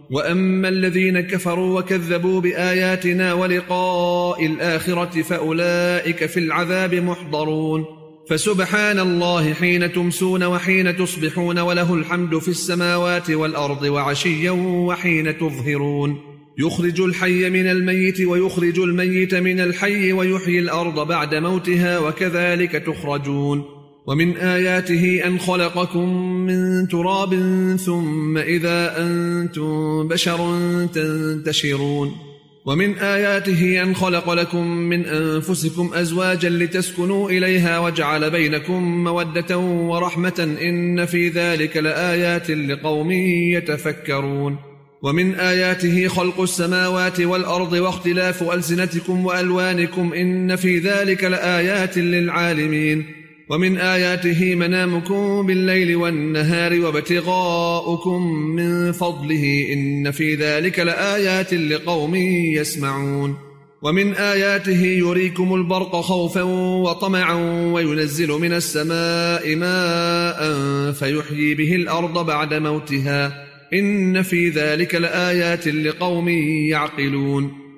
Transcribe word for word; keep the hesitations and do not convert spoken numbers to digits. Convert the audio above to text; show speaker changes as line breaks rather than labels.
وأما الذين كفروا وكذبوا بآياتنا ولقاء الآخرة فأولئك في العذاب محضرون فسبحان الله حين تمسون وحين تصبحون وله الحمد في السماوات والأرض وعشيا وحين تظهرون يخرج الحي من الميت ويخرج الميت من الحي ويحيي الأرض بعد موتها وكذلك تخرجون ومن آياته أن خلقكم من تراب ثم إذا أنتم بشر تنتشرون ومن آياته أن خلق لكم من أنفسكم أزواجا لتسكنوا إليها وجعل بينكم مودة ورحمة إن في ذلك لآيات لقوم يتفكرون ومن آياته خلق السماوات والأرض واختلاف ألسنتكم وألوانكم إن في ذلك لآيات للعالمين ومن آياته منامكم بالليل والنهار وابتغاؤكم من فضله إن في ذلك لآيات لقوم يسمعون ومن آياته يريكم البرق خوفا وطمعا وينزل من السماء ماء فيحيي به الأرض بعد موتها إن في ذلك لآيات لقوم يعقلون